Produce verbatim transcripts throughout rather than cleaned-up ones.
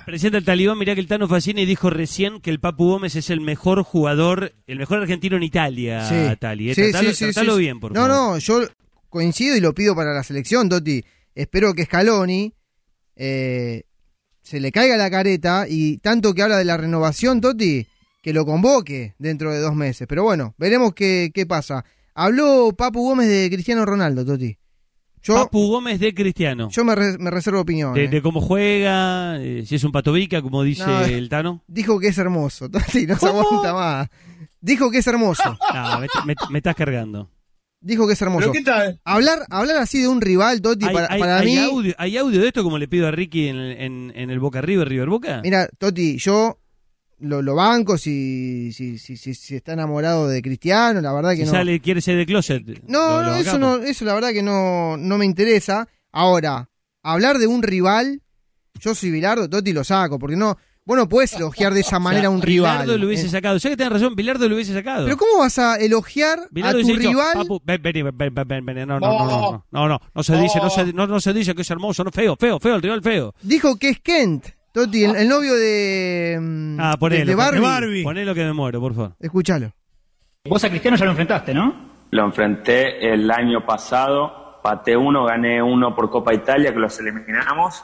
Presidente del Talibán, mirá que el Tano Facini dijo recién que el Papu Gómez es el mejor jugador, el mejor argentino en Italia, Sí. Tali. Eh, Sí, tratalo sí, sí, tratalo sí, bien, por no, favor. No, yo coincido y lo pido para la selección, Toti. Espero que Scaloni eh, se le caiga la careta y tanto que habla de la renovación, Toti, que lo convoque dentro de dos meses. Pero bueno, veremos qué, qué pasa. Habló Papu Gómez de Cristiano Ronaldo, Toti. Yo, Papu Gómez de Cristiano. yo me, re- me reservo opinión. De, eh. de cómo juega, eh, si es un patobica, como dice No, el Tano. Dijo que es hermoso, Toti, no se ¿Cómo? aguanta más. Dijo que es hermoso. No, me, me- me estás cargando. Dijo que es hermoso. ¿Pero qué tal? Hablar, hablar así de un rival, Toti, ¿Hay, para, hay- para hay mí... audio, ¿Hay audio de esto como le pido a Ricky en, en, en el Boca River, River Boca? Mira, Toti, yo lo, lo banco si, si, si, si, si está enamorado de Cristiano, la verdad que Si no. sale, quiere ser de closet. No, lo- lo no, eso bancamos. no, eso la verdad que no, no me interesa. Ahora, hablar de un rival, yo soy Bilardo, Toti, lo saco, porque no, vos no podés elogiar de esa O sea, manera a un rival. Bilardo lo hubiese Eh, sacado. Sé que tenés razón, Bilardo lo hubiese sacado. Pero ¿cómo vas a elogiar Bilardo a tu hubiese dicho, rival? Papu, ven, vení, ven, ven, ven, ven, no, no, no, no, no, no, no, no se dice, no se, no, no se dice que es hermoso, no, feo, feo, feo, el rival feo. Dijo que es Kent, Toti, el, el novio de, mm, Ah, de, ponelo, de Barbie. de Barbie. ponelo que me muero, por favor. Escuchalo. Vos a Cristiano ya lo enfrentaste, ¿no? Lo enfrenté el año pasado, pateé uno, gané uno por Copa Italia, que los eliminamos,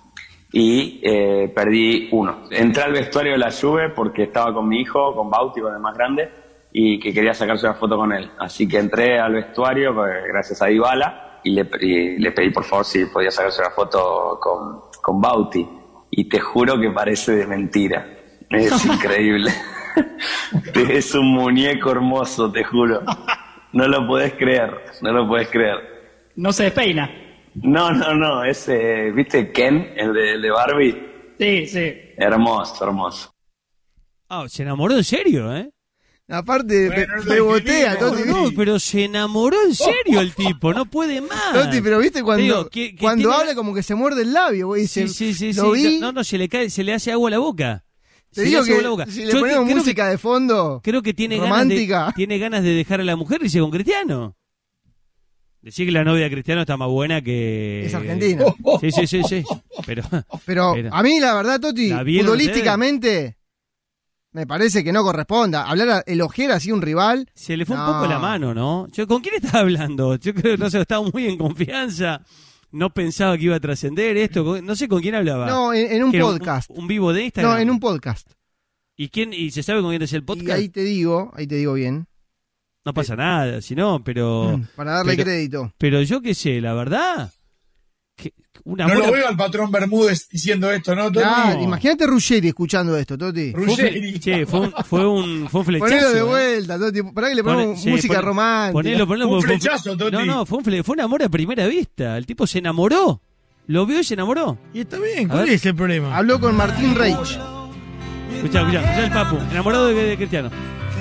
y eh, perdí uno. Entré al vestuario de la Juve porque estaba con mi hijo, con Bauti, con el más grande, y que quería sacarse una foto con él. Así que entré al vestuario, pues, gracias a Dybala, y le, y le pedí por favor si podía sacarse una foto con, con Bauti. Y te juro que parece de mentira. Es increíble. Es un muñeco hermoso, te juro. No lo podés creer, no lo podés creer. No se despeina. No, no, no, ese, ¿viste Ken, el de, el de Barbie? Sí, sí. Hermoso, hermoso. Ah, se enamoró en serio, ¿eh? Aparte, Bueno, pe- no bebotea, lo Toti. No, pero se enamoró en serio el tipo, no puede más. Toti, pero viste cuando, Digo, que- que cuando tiene- habla como que se muerde el labio, güey. Sí, sí, sí, lo sí. vi. No, no, se le cae, se le hace agua a la boca. Te Se le digo hace agua a la que boca. si le Yo ponemos creo música que, de fondo, creo que tiene ganas, romántica. de, tiene ganas de dejar a la mujer y irse con Cristiano. Decir que la novia de Cristiano está más buena que... es argentina. Sí, sí, sí, sí. Pero, Pero Pero- a mí, la verdad, Toti, ¿La vieron futbolísticamente, me parece que no corresponda. Hablar, a- elogiar así a un rival. se le fue un No. poco la mano, ¿no? Yo, ¿con quién estaba hablando? Yo creo que no sé, estaba muy en confianza. No pensaba que iba a trascender esto. con- No sé con quién hablaba. No, en, en un ¿Que era podcast. Un, un vivo de Instagram. No, en un podcast. ¿Y quién? ¿Y se sabe con quién es el Y podcast? ahí te digo, ahí te digo bien, No pasa nada, si no, pero... para darle pero- crédito. Pero yo qué sé, la verdad... Que una No buena- lo veo al patrón Bermúdez diciendo esto, ¿no, Toti? Claro, imagínate Ruggeri escuchando esto, Toti. Fue un, Ruggeri. che, fue un, fue un, fue un flechazo. Ponelo de ¿eh? vuelta, Toti. Pará que le ponemos Pone- sí, música pone- romántica. Ponelo, ponelo, Fue un porque flechazo, Toti. No, no, fue un, fle- fue un amor a primera vista. El tipo se enamoró. Lo vio y se enamoró. Y está bien, A ¿cuál ver. es el problema? Habló con Martín Reich. Escuchá, escuchá, escuchá el Papu. Enamorado de, de Cristiano.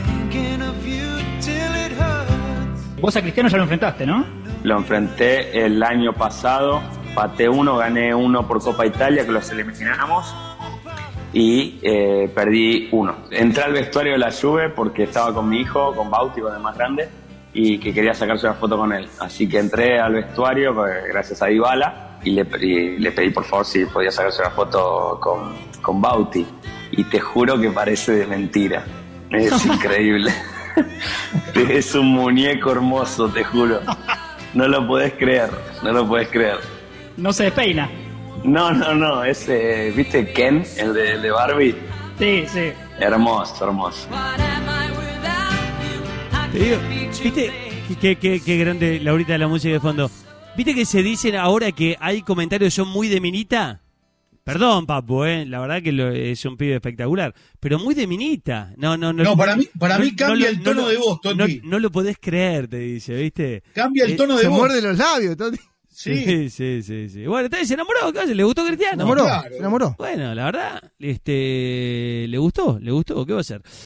Vos a Cristiano ya lo enfrentaste, ¿no? Lo enfrenté el año pasado, pateé uno, gané uno por Copa Italia, que los eliminamos, y eh, perdí uno. Entré al vestuario de la Juve porque estaba con mi hijo, con Bauti, con el más grande, y que quería sacarse una foto con él. Así que entré al vestuario, pues, gracias a Dybala, y le, y le pedí por favor si podía sacarse una foto con, con Bauti. Y te juro que parece de mentira. Es increíble. Es un muñeco hermoso, te juro. No lo podés creer, no lo podés creer. No se despeina. No, no, no, ese, ¿viste Ken, el de, el de Barbie? Sí, sí. Hermoso, hermoso. Te digo, ¿viste qué, qué, qué grande Laurita de la música de fondo? ¿Viste que se dicen ahora que hay comentarios que son muy de minita? Perdón, Papu, eh, la verdad que lo- es un pibe espectacular, pero muy de minita. No, no, no. No, para mí- para mí no cambia lo- el tono lo- de voz, Toti. No, no lo podés creer, te dice, ¿viste? Cambia el Eh, tono de Se voz. muerde los labios, Toti. Sí. Sí, sí, sí, sí. Bueno, entonces se enamoró, ¿qué hace? ¿Le gustó Cristiano? Se enamoró, claro. se enamoró. Bueno, la verdad, este, le gustó, le gustó, ¿qué va a hacer?